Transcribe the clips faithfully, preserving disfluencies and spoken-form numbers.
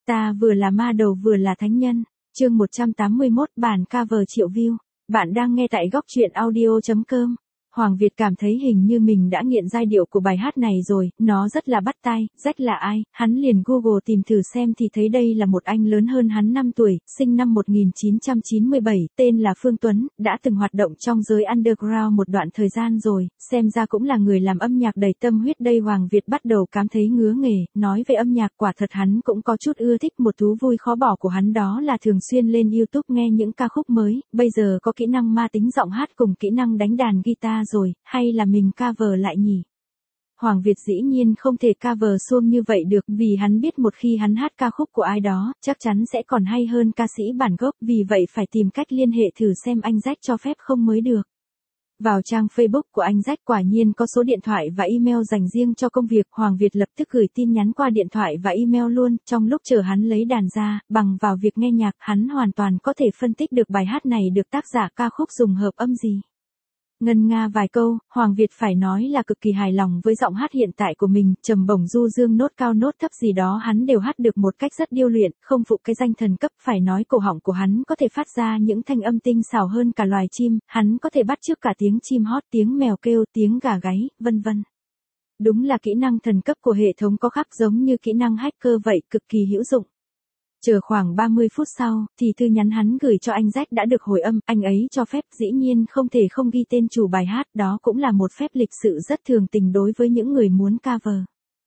Ta vừa là ma đầu vừa là thánh nhân. Chương một trăm tám mươi mốt bản cover triệu view. Bạn đang nghe tại góc truyện audio chấm com. Hoàng Việt cảm thấy hình như mình đã nghiện giai điệu của bài hát này rồi, nó rất là bắt tai. Jack là ai? Hắn liền Google tìm thử xem thì thấy đây là một anh lớn hơn hắn năm tuổi, sinh năm một nghìn chín trăm chín mươi bảy, tên là Phương Tuấn, đã từng hoạt động trong giới underground một đoạn thời gian rồi, xem ra cũng là người làm âm nhạc đầy tâm huyết đây. Hoàng Việt bắt đầu cảm thấy ngứa nghề, nói về âm nhạc quả thật hắn cũng có chút ưa thích. Một thú vui khó bỏ của hắn đó là thường xuyên lên YouTube nghe những ca khúc mới, bây giờ có kỹ năng ma tính giọng hát cùng kỹ năng đánh đàn guitar rồi, hay là mình cover lại nhỉ? Hoàng Việt dĩ nhiên không thể cover xuông như vậy được, vì hắn biết một khi hắn hát ca khúc của ai đó, chắc chắn sẽ còn hay hơn ca sĩ bản gốc, vì vậy phải tìm cách liên hệ thử xem anh Jack cho phép không mới được. Vào trang Facebook của anh Jack quả nhiên có số điện thoại và email dành riêng cho công việc, Hoàng Việt lập tức gửi tin nhắn qua điện thoại và email luôn. Trong lúc chờ hắn lấy đàn ra, bằng vào việc nghe nhạc, hắn hoàn toàn có thể phân tích được bài hát này được tác giả ca khúc dùng hợp âm gì. Ngân nga vài câu, Hoàng Việt phải nói là cực kỳ hài lòng với giọng hát hiện tại của mình, trầm bổng du dương, nốt cao nốt thấp gì đó hắn đều hát được một cách rất điêu luyện, không phụ cái danh thần cấp. Phải nói cổ họng của hắn có thể phát ra những thanh âm tinh xảo hơn cả loài chim, hắn có thể bắt chước cả tiếng chim hót, tiếng mèo kêu, tiếng gà gáy, vân vân. Đúng là kỹ năng thần cấp của hệ thống có khác giống như kỹ năng hacker vậy, cực kỳ hữu dụng. Chờ khoảng ba mươi phút sau, thì thư nhắn hắn gửi cho anh Jack đã được hồi âm, anh ấy cho phép, dĩ nhiên không thể không ghi tên chủ bài hát, đó cũng là một phép lịch sự rất thường tình đối với những người muốn cover.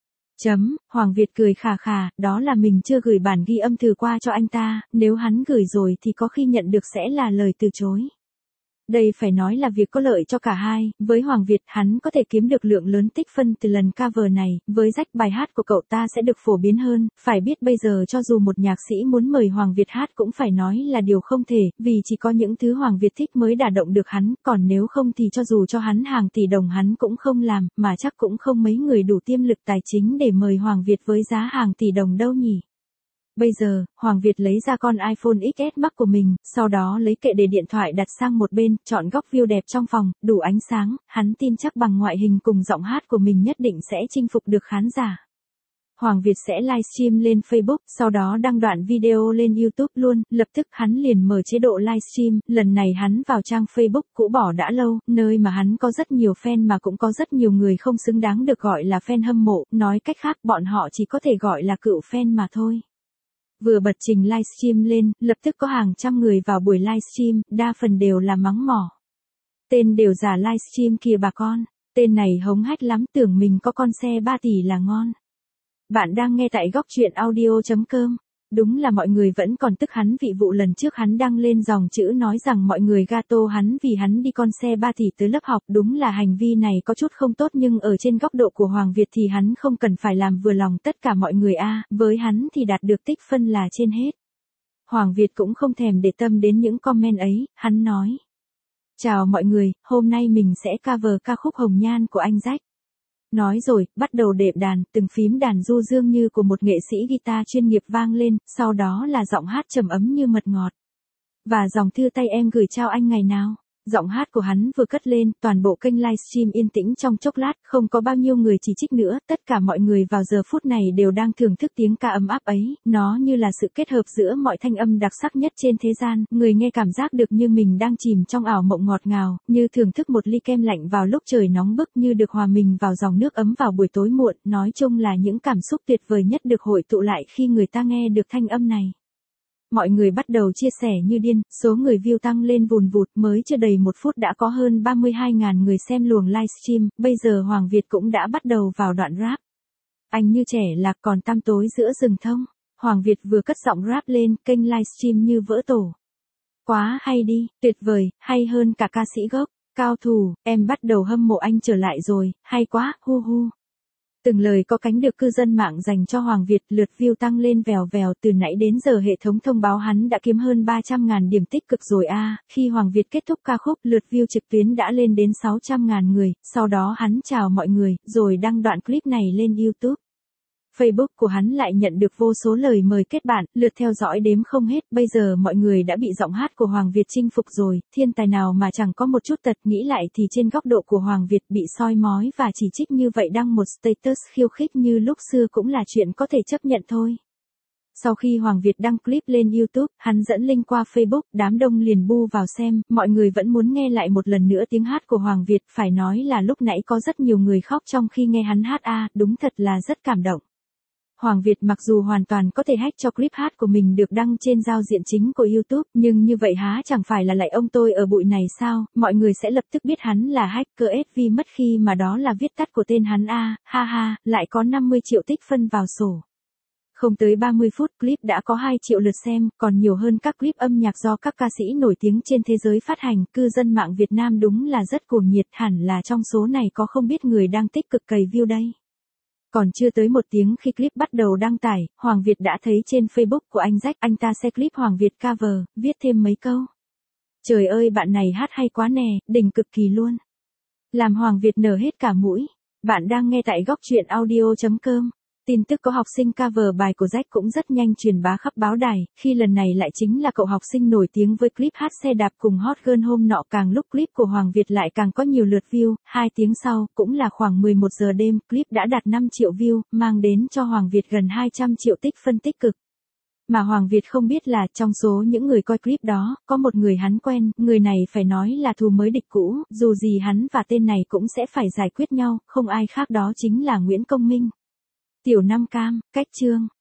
Chấm, Hoàng Việt cười khà khà, đó là mình chưa gửi bản ghi âm thử qua cho anh ta, nếu hắn gửi rồi thì có khi nhận được sẽ là lời từ chối. Đây phải nói là việc có lợi cho cả hai, với Hoàng Việt hắn có thể kiếm được lượng lớn tích phân từ lần cover này, với Jack bài hát của cậu ta sẽ được phổ biến hơn, phải biết bây giờ cho dù một nhạc sĩ muốn mời Hoàng Việt hát cũng phải nói là điều không thể, vì chỉ có những thứ Hoàng Việt thích mới đả động được hắn, còn nếu không thì cho dù cho hắn hàng tỷ đồng hắn cũng không làm, mà chắc cũng không mấy người đủ tiềm lực tài chính để mời Hoàng Việt với giá hàng tỷ đồng đâu nhỉ. Bây giờ, Hoàng Việt lấy ra con iPhone ích ét Max của mình, sau đó lấy kệ để điện thoại đặt sang một bên, chọn góc view đẹp trong phòng, đủ ánh sáng, hắn tin chắc bằng ngoại hình cùng giọng hát của mình nhất định sẽ chinh phục được khán giả. Hoàng Việt sẽ livestream lên Facebook, sau đó đăng đoạn video lên YouTube luôn, lập tức hắn liền mở chế độ livestream, lần này hắn vào trang Facebook cũ bỏ đã lâu, nơi mà hắn có rất nhiều fan mà cũng có rất nhiều người không xứng đáng được gọi là fan hâm mộ, nói cách khác bọn họ chỉ có thể gọi là cựu fan mà thôi. Vừa bật trình livestream lên, lập tức có hàng trăm người vào buổi livestream, đa phần đều là mắng mỏ. Tên đều giả livestream kìa bà con, tên này hống hách lắm, tưởng mình có con xe ba tỷ là ngon. Bạn đang nghe tại góc truyện audio chấm com. Đúng là mọi người vẫn còn tức hắn vị vụ lần trước hắn đăng lên dòng chữ nói rằng mọi người gato hắn vì hắn đi con xe ba tỷ tới lớp học. Đúng là hành vi này có chút không tốt, nhưng ở trên góc độ của Hoàng Việt thì hắn không cần phải làm vừa lòng tất cả mọi người a, với hắn thì đạt được tích phân là trên hết. Hoàng Việt cũng không thèm để tâm đến những comment ấy, hắn nói: "Chào mọi người, hôm nay mình sẽ cover ca khúc Hồng Nhan của anh Jack." Nói rồi, bắt đầu đệm đàn, từng phím đàn du dương như của một nghệ sĩ guitar chuyên nghiệp vang lên, sau đó là giọng hát trầm ấm như mật ngọt. "Và dòng thư tay em gửi trao anh ngày nào." Giọng hát của hắn vừa cất lên, toàn bộ kênh livestream yên tĩnh trong chốc lát, không có bao nhiêu người chỉ trích nữa, tất cả mọi người vào giờ phút này đều đang thưởng thức tiếng ca ấm áp ấy, nó như là sự kết hợp giữa mọi thanh âm đặc sắc nhất trên thế gian, người nghe cảm giác được như mình đang chìm trong ảo mộng ngọt ngào, như thưởng thức một ly kem lạnh vào lúc trời nóng bức, như được hòa mình vào dòng nước ấm vào buổi tối muộn, nói chung là những cảm xúc tuyệt vời nhất được hội tụ lại khi người ta nghe được thanh âm này. Mọi người bắt đầu chia sẻ như điên, số người view tăng lên vùn vụt, mới chưa đầy một phút đã có hơn ba mươi hai nghìn người xem luồng livestream, bây giờ Hoàng Việt cũng đã bắt đầu vào đoạn rap. "Anh như trẻ lạc còn tăm tối giữa rừng thông." Hoàng Việt vừa cất giọng rap lên, kênh livestream như vỡ tổ. "Quá hay đi, tuyệt vời, hay hơn cả ca sĩ gốc, cao thủ, em bắt đầu hâm mộ anh trở lại rồi, hay quá, hu hu." Từng lời có cánh được cư dân mạng dành cho Hoàng Việt, lượt view tăng lên vèo vèo, từ nãy đến giờ hệ thống thông báo hắn đã kiếm hơn ba trăm nghìn điểm tích cực rồi a. À. Khi Hoàng Việt kết thúc ca khúc, lượt view trực tuyến đã lên đến sáu trăm nghìn người, sau đó hắn chào mọi người, rồi đăng đoạn clip này lên YouTube. Facebook của hắn lại nhận được vô số lời mời kết bạn, lượt theo dõi đếm không hết, bây giờ mọi người đã bị giọng hát của Hoàng Việt chinh phục rồi, thiên tài nào mà chẳng có một chút tật, nghĩ lại thì trên góc độ của Hoàng Việt bị soi mói và chỉ trích như vậy đăng một status khiêu khích như lúc xưa cũng là chuyện có thể chấp nhận thôi. Sau khi Hoàng Việt đăng clip lên YouTube, hắn dẫn link qua Facebook, đám đông liền bu vào xem, mọi người vẫn muốn nghe lại một lần nữa tiếng hát của Hoàng Việt, phải nói là lúc nãy có rất nhiều người khóc trong khi nghe hắn hát a, à, đúng thật là rất cảm động. Hoàng Việt mặc dù hoàn toàn có thể hack cho clip hát của mình được đăng trên giao diện chính của YouTube, nhưng như vậy há chẳng phải là lại ông tôi ở bụi này sao, mọi người sẽ lập tức biết hắn là hacker ét vê mất khi mà đó là viết tắt của tên hắn a, à, ha ha, lại có năm mươi triệu tích phân vào sổ. Không tới ba mươi phút clip đã có hai triệu lượt xem, còn nhiều hơn các clip âm nhạc do các ca sĩ nổi tiếng trên thế giới phát hành, cư dân mạng Việt Nam đúng là rất cuồng nhiệt, hẳn là trong số này có không biết người đang tích cực cày view đây. Còn chưa tới một tiếng khi clip bắt đầu đăng tải, Hoàng Việt đã thấy trên Facebook của anh Jack, anh ta share clip Hoàng Việt cover, viết thêm mấy câu. Trời ơi bạn này hát hay quá nè, đỉnh cực kỳ luôn. Làm Hoàng Việt nở hết cả mũi. Bạn đang nghe tại góc truyện audio chấm com. Tin tức có học sinh cover bài của Jack cũng rất nhanh truyền bá khắp báo đài, khi lần này lại chính là cậu học sinh nổi tiếng với clip hát xe đạp cùng Hot Girl hôm nọ, càng lúc clip của Hoàng Việt lại càng có nhiều lượt view, hai tiếng sau, cũng là khoảng mười một giờ đêm, clip đã đạt năm triệu view, mang đến cho Hoàng Việt gần hai trăm triệu tích phân tích cực. Mà Hoàng Việt không biết là, trong số những người coi clip đó, có một người hắn quen, người này phải nói là thù mới địch cũ, dù gì hắn và tên này cũng sẽ phải giải quyết nhau, không ai khác đó chính là Nguyễn Công Minh. Tiểu Nam Cam, cách chương.